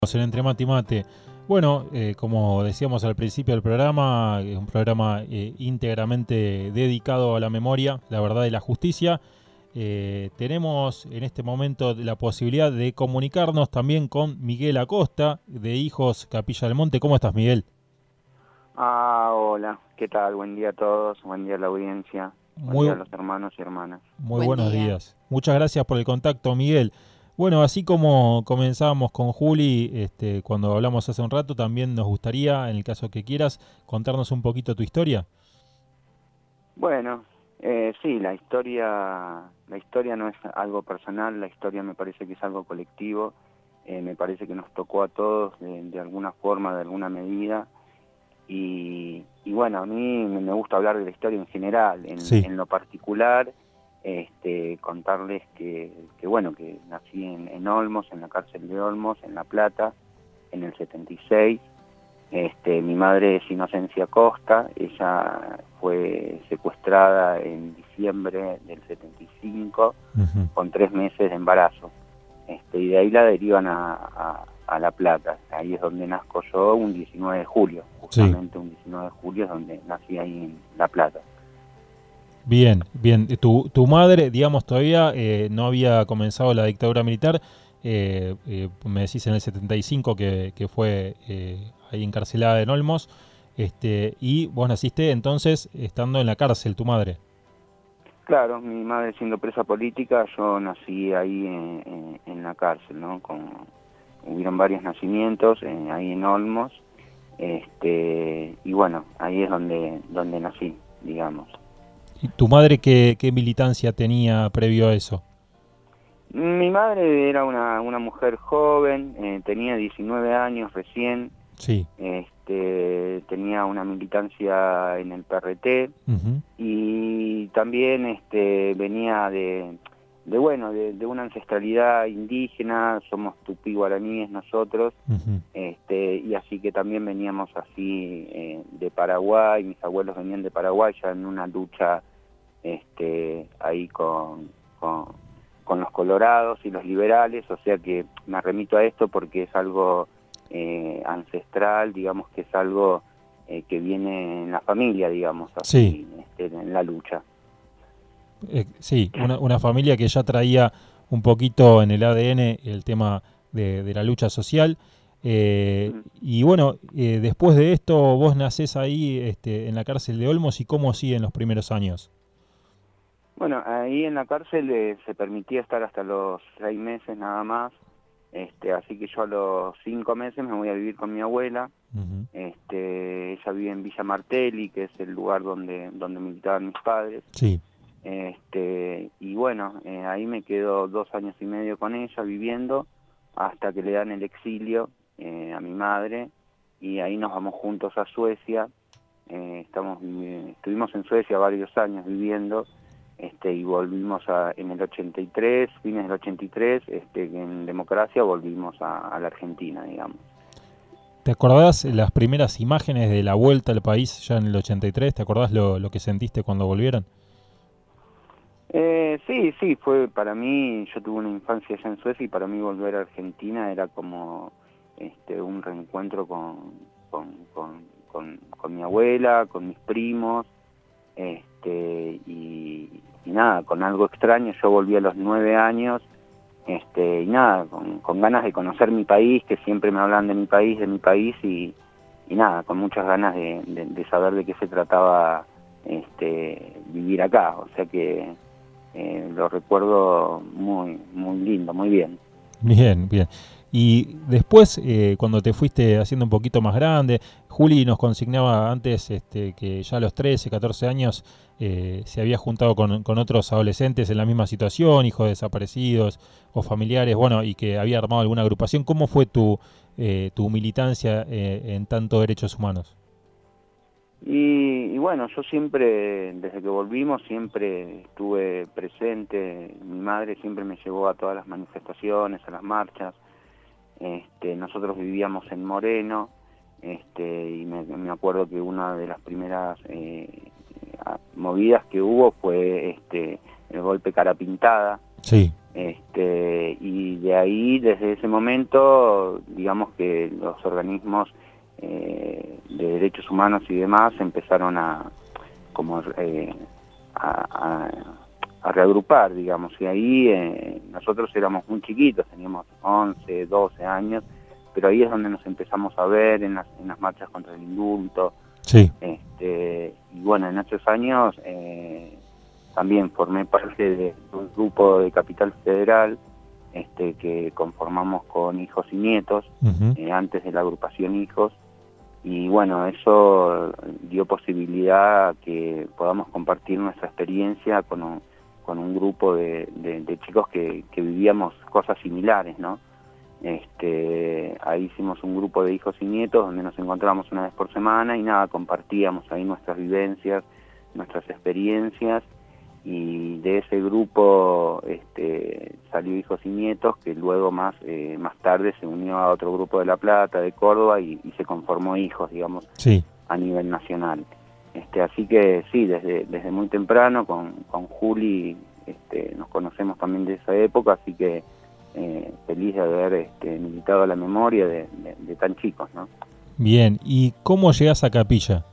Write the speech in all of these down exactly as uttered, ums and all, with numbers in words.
En Entre Mate y Mate. Bueno, eh, como decíamos al principio del programa, es un programa eh, íntegramente dedicado a la memoria, la verdad y la justicia. Eh, tenemos en este momento la posibilidad de comunicarnos también con Miguel Acosta, de Hijos Capilla del Monte. ¿Cómo estás, Miguel? Ah, hola, ¿qué tal? Buen día a todos, buen día a la audiencia, buen día a Muy, los hermanos y hermanas. muy Buen buenos día. días. Muchas gracias por el contacto, Miguel. Bueno, así como comenzábamos con Juli, este, cuando hablamos hace un rato, también nos gustaría, en el caso que quieras, contarnos un poquito tu historia. Bueno, eh, sí, la historia, la historia no es algo personal, la historia me parece que es algo colectivo, eh, me parece que nos tocó a todos de, de alguna forma, de alguna medida, y, y bueno, a mí me gusta hablar de la historia en general, en, Sí. en lo particular, este, contarles que, que bueno, que nací en, en Olmos, en la cárcel de Olmos, en La Plata, en el setenta y seis. Este, mi madre es Inocencia Costa, ella fue secuestrada en diciembre del setenta y cinco Uh-huh. con tres meses de embarazo, este, y de ahí la derivan a, a, a La Plata. Ahí es donde nazco yo, un diecinueve de julio, justamente. Sí. Un diecinueve de julio es donde nací, ahí en La Plata. Bien, bien. Tu, tu madre, digamos, todavía eh, no había comenzado la dictadura militar. Eh, eh, me decís en el setenta y cinco que, que fue eh, ahí encarcelada en Olmos. Este, y vos naciste entonces estando en la cárcel, tu madre. Claro, mi madre siendo presa política, yo nací ahí en, en, en la cárcel, ¿no? Con, hubieron varios nacimientos eh, ahí en Olmos, este, y bueno, ahí es donde, donde nací, digamos. ¿Y tu madre qué, qué militancia tenía previo a eso? Mi madre era una, una mujer joven, eh, tenía diecinueve años recién. Sí. Este, tenía una militancia en el P R T. Uh-huh. Y también este, venía de, de bueno, de, de una ancestralidad indígena, somos tupí guaraníes nosotros. Uh-huh. este, y así que también veníamos así eh, de Paraguay, mis abuelos venían de Paraguay ya en una lucha este, ahí con, con, con los colorados y los liberales, o sea que me remito a esto porque es algo eh, ancestral, digamos que es algo eh, que viene en la familia, digamos, así, sí. este, en la lucha. Eh, sí, una, una familia que ya traía un poquito en el A D N el tema de, de la lucha social. Eh, mm. Y bueno, eh, después de esto vos nacés ahí este, en la cárcel de Olmos, ¿y cómo siguen los primeros años? Bueno, ahí en la cárcel eh, se permitía estar hasta los seis meses nada más, este, así que yo a los cinco meses me voy a vivir con mi abuela. Uh-huh. este, ella vive en Villa Martelli, que es el lugar donde, donde militaban mis padres. Sí. Este, y bueno, eh, ahí me quedo dos años y medio con ella viviendo hasta que le dan el exilio eh, a mi madre, y ahí nos vamos juntos a Suecia. Eh, estamos eh, estuvimos en Suecia varios años viviendo, este, y volvimos a, en el ochenta y tres, fines del ochenta y tres, este, en democracia volvimos a, a la Argentina, digamos. ¿Te acordás las primeras imágenes de la vuelta al país ya en el ochenta y tres? ¿Te acordás lo, lo que sentiste cuando volvieron? Eh, sí, sí, fue para mí, yo tuve una infancia allá en Suecia y para mí volver a Argentina era como este, un reencuentro con, con, con, con, con mi abuela, con mis primos, este, y, y nada, con algo extraño. Yo volví a los nueve años, este, y nada, con, con ganas de conocer mi país, que siempre me hablan de mi país, de mi país, y, y nada, con muchas ganas de, de, de saber de qué se trataba este, vivir acá, o sea que Eh, lo recuerdo muy muy lindo, muy bien. Bien, bien. Y después, eh, cuando te fuiste haciendo un poquito más grande, Juli nos consignaba antes este, que ya a los trece, catorce años eh, se había juntado con, con otros adolescentes en la misma situación, hijos desaparecidos o familiares, bueno, y que había armado alguna agrupación. ¿Cómo fue tu, eh, tu militancia eh, en tanto derechos humanos? Y, y bueno, yo siempre, desde que volvimos, siempre estuve presente. Mi madre siempre me llevó a todas las manifestaciones, a las marchas. Este, nosotros vivíamos en Moreno, este, y me, me acuerdo que una de las primeras eh, movidas que hubo fue este, el golpe Cara Pintada. Sí. Este, y de ahí, desde ese momento, digamos que los organismos eh, de derechos humanos y demás empezaron a, como, eh, a, a, a reagrupar, digamos, y ahí eh, nosotros éramos muy chiquitos, teníamos once, doce años, pero ahí es donde nos empezamos a ver en las, en las marchas contra el indulto. Sí. Este, y bueno, en esos años eh, también formé parte de un grupo de Capital Federal este, que conformamos con Hijos y Nietos, Uh-huh. eh, antes de la agrupación Hijos, y bueno, eso dio posibilidad a que podamos compartir nuestra experiencia con un, con un grupo de, de, de chicos que, que vivíamos cosas similares, ¿no? Este, ahí hicimos un grupo de Hijos y Nietos donde nos encontramos una vez por semana y nada, compartíamos ahí nuestras vivencias, nuestras experiencias, y de ese grupo este, salió Hijos y Nietos, que luego más eh, más tarde se unió a otro grupo de La Plata, de Córdoba, y, y se conformó Hijos, digamos, Sí. a nivel nacional. Este, así que sí, desde desde muy temprano con, con Juli este, nos conocemos también de esa época, así que eh, feliz de haber este, militado a la memoria de, de, de tan chicos, ¿no? Bien, ¿y cómo llegás a Capilla?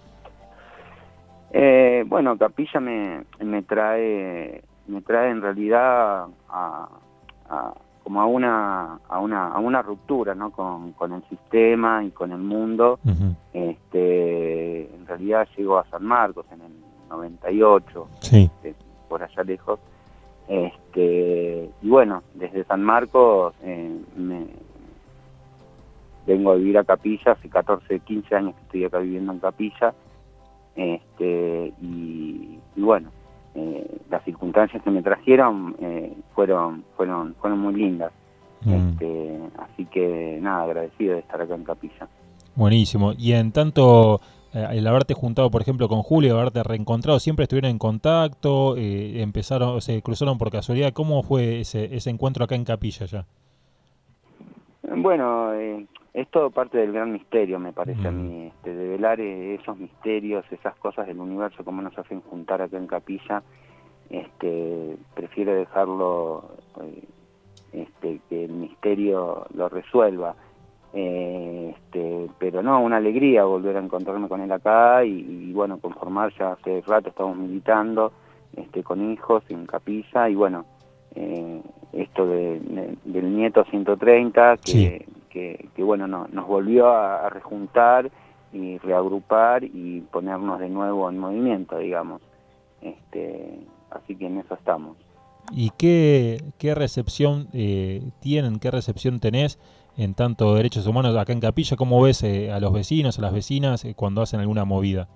Eh, bueno, Capilla me, me trae me trae en realidad a, a, como a una a una a una ruptura, ¿no? con, con el sistema y con el mundo. Uh-huh. Este, en realidad llego a San Marcos en el noventa y ocho, Sí. este, por allá lejos. Este, y bueno, desde San Marcos eh, me vengo a vivir a Capilla, hace catorce, quince años que estoy acá viviendo en Capilla. Este, y, y bueno, eh, las circunstancias que me trajeron eh, fueron fueron fueron muy lindas. Mm. Este, así que nada, agradecido de estar acá en Capilla. Buenísimo. Y en tanto, eh, el haberte juntado, por ejemplo, con Julio, haberte reencontrado, ¿siempre estuvieron en contacto? Eh, empezaron, se cruzaron por casualidad. ¿Cómo fue ese, ese encuentro acá en Capilla ya? Bueno, eh, es todo parte del gran misterio, me parece Mm. a mí, este, de velar eh, esos misterios, esas cosas del universo, cómo nos hacen juntar acá en Capilla. Este, prefiero dejarlo, eh, este, que el misterio lo resuelva. Eh, este, pero no, una alegría volver a encontrarme con él acá y, y bueno, conformar, ya hace rato estamos militando este, con Hijos en Capilla, y bueno, eh, esto de, de, del nieto ciento treinta que, Sí. que, que bueno, no, nos volvió a, a rejuntar y reagrupar y ponernos de nuevo en movimiento, digamos. Este, así que en eso estamos. ¿Y qué, qué recepción eh, tienen, qué recepción tenés en tanto derechos humanos acá en Capilla? ¿Cómo ves eh, a los vecinos, a las vecinas eh, cuando hacen alguna movida?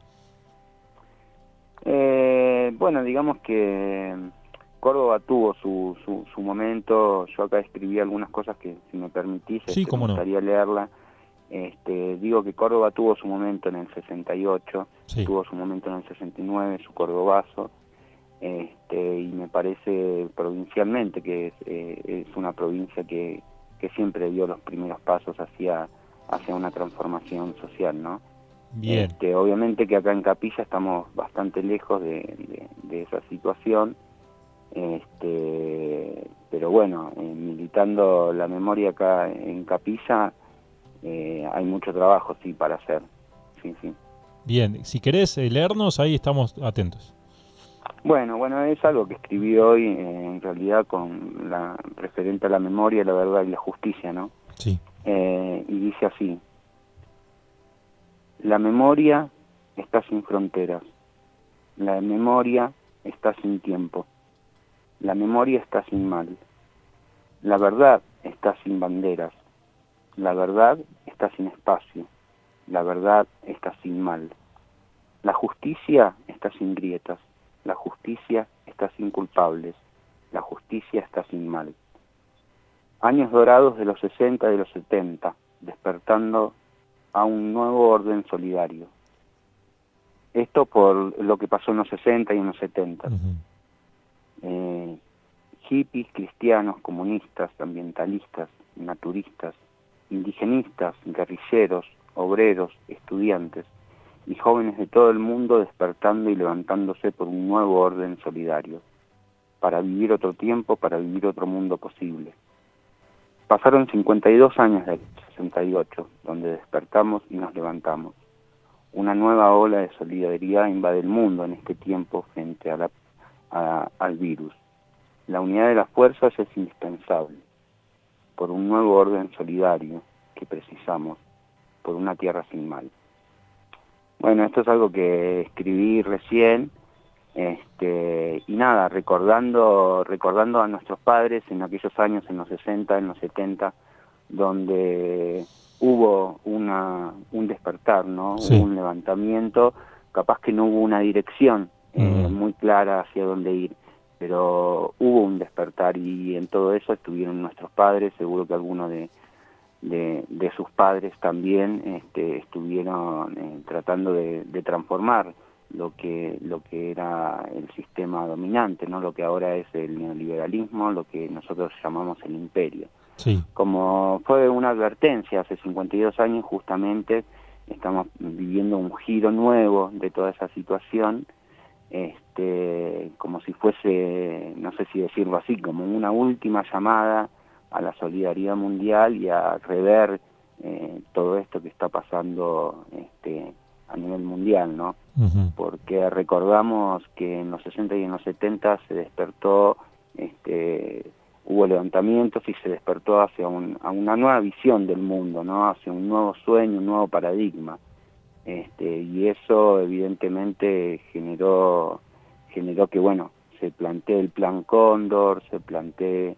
Eh, bueno, digamos que Córdoba tuvo su, su, su momento. Yo acá escribí algunas cosas que, si me permitís, Sí, este, me cómo no. gustaría leerla. Este, digo que Córdoba tuvo su momento en el sesenta y ocho, Sí. tuvo su momento en el sesenta y nueve, su cordobazo, este, y me parece provincialmente que es, eh, es una provincia que, que siempre dio los primeros pasos hacia, hacia una transformación social, ¿no? Bien. Este, obviamente que acá en Capilla estamos bastante lejos de, de, de esa situación, este, pero bueno, eh, militando la memoria acá en Capilla, eh, hay mucho trabajo, sí, para hacer. Sí, sí. Bien, si querés eh, leernos, ahí estamos atentos. Bueno, bueno, es algo que escribí hoy, eh, en realidad, con la referente a la memoria, la verdad y la justicia, ¿no? Sí. Eh, y dice así: la memoria está sin fronteras, la memoria está sin tiempo, la memoria está sin mal, la verdad está sin banderas, la verdad está sin espacio, la verdad está sin mal, la justicia está sin grietas, la justicia está sin culpables, la justicia está sin mal. Años dorados de los sesenta y de los setenta, despertando a un nuevo orden solidario. Esto por lo que pasó en los sesenta y en los setenta. Uh-huh. Eh, hippies, cristianos, comunistas, ambientalistas, naturistas, indigenistas, guerrilleros, obreros, estudiantes y jóvenes de todo el mundo despertando y levantándose por un nuevo orden solidario. para vivir otro tiempo, para vivir otro mundo posible. Pasaron cincuenta y dos años del sesenta y ocho, donde despertamos y nos levantamos. Una nueva ola de solidaridad invade el mundo en este tiempo frente a la, a, al virus. La unidad de las fuerzas es indispensable, por un nuevo orden solidario que precisamos, por una tierra sin mal. Bueno, esto es algo que escribí recién, este, y nada, recordando, recordando a nuestros padres en aquellos años, en los sesenta, en los setenta, donde hubo una, un despertar, ¿no? Sí. Hubo un levantamiento, capaz que no hubo una dirección eh, Mm. muy clara hacia dónde ir, pero hubo un despertar y en todo eso estuvieron nuestros padres, seguro que algunos de, de, de sus padres también este, estuvieron eh, tratando de, de transformar lo que lo que era el sistema dominante, ¿no? Lo que ahora es el neoliberalismo, lo que nosotros llamamos el imperio. Sí. Como fue una advertencia hace cincuenta y dos años, justamente estamos viviendo un giro nuevo de toda esa situación, este, como si fuese, no sé si decirlo así, como una última llamada a la solidaridad mundial y a rever eh, todo esto que está pasando este, a nivel mundial, ¿no? Uh-huh. Porque recordamos que en los sesenta y en los setenta se despertó, este, hubo levantamientos y se despertó hacia un, a una nueva visión del mundo, ¿no? Hacia un nuevo sueño, un nuevo paradigma. Este, y eso evidentemente generó, generó que, bueno, se plantee el Plan Cóndor, se plantee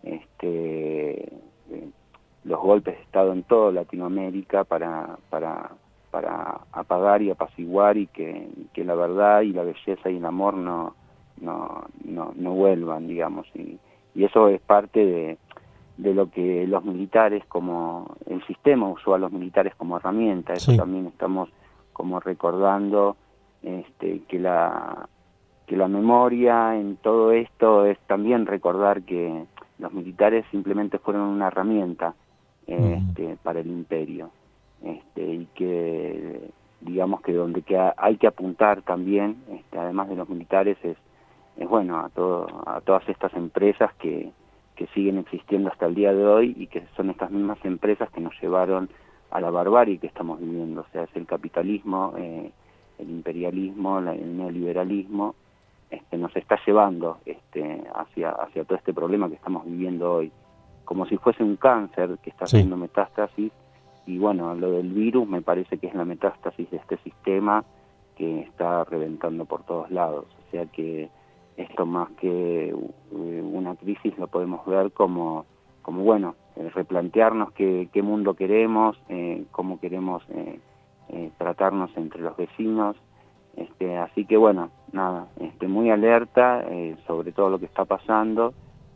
este, eh, los golpes de Estado en toda Latinoamérica para... para para apagar y apaciguar y que, que la verdad y la belleza y el amor no no no, no vuelvan, digamos, y, y eso es parte de, de lo que los militares, como el sistema usó a los militares como herramienta. Eso sí. También estamos como recordando este, que la que la memoria en todo esto es también recordar que los militares simplemente fueron una herramienta este, uh-huh. para el imperio. Este, y que digamos que donde que hay que apuntar también, este, además de los militares, es, es bueno a todo, a todas estas empresas que, que siguen existiendo hasta el día de hoy y que son estas mismas empresas que nos llevaron a la barbarie que estamos viviendo, o sea, es el capitalismo, eh, el imperialismo, la, el neoliberalismo, este, nos está llevando este, hacia, hacia todo este problema que estamos viviendo hoy, como si fuese un cáncer que está haciendo sí. metástasis. Y bueno, lo del virus me parece que es la metástasis de este sistema que está reventando por todos lados. O sea que esto más que una crisis lo podemos ver como, como bueno, replantearnos qué, qué mundo queremos, eh, cómo queremos eh, eh, tratarnos entre los vecinos. Este, así que bueno, nada, este, muy alerta eh, sobre todo lo que está pasando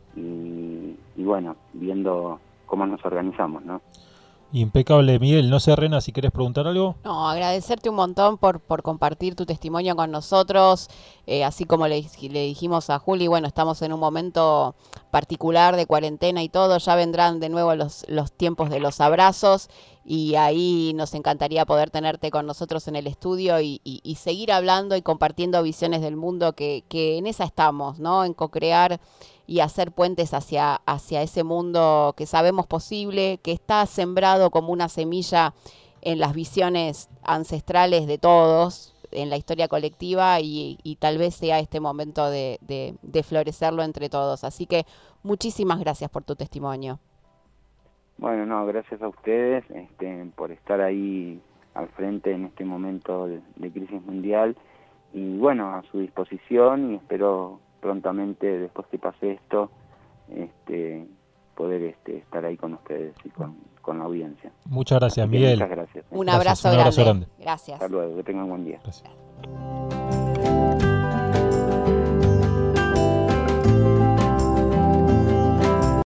y, y bueno, viendo cómo nos organizamos, ¿no? Impecable, Miguel. No sé, Rena, si querés preguntar algo. No, agradecerte un montón por, por compartir tu testimonio con nosotros, eh, así como le, le dijimos a Juli, bueno, estamos en un momento particular de cuarentena y todo, ya vendrán de nuevo los, los tiempos de los abrazos y ahí nos encantaría poder tenerte con nosotros en el estudio y, y, y seguir hablando y compartiendo visiones del mundo que, que en esa estamos, ¿no? En co-crear y hacer puentes hacia, hacia ese mundo que sabemos posible, que está sembrado como una semilla en las visiones ancestrales de todos, en la historia colectiva, y, y tal vez sea este momento de, de, de florecerlo entre todos. Así que muchísimas gracias por tu testimonio. Bueno, no, gracias a ustedes este, por estar ahí al frente en este momento de, de crisis mundial, y bueno, a su disposición, y espero prontamente, después que pase esto, este, poder este, estar ahí con ustedes y con, con la audiencia. Muchas gracias, Miguel. Muchas gracias. Un Gracias, abrazo, un abrazo grande. grande. Gracias. Hasta luego, que tengan buen día. Gracias.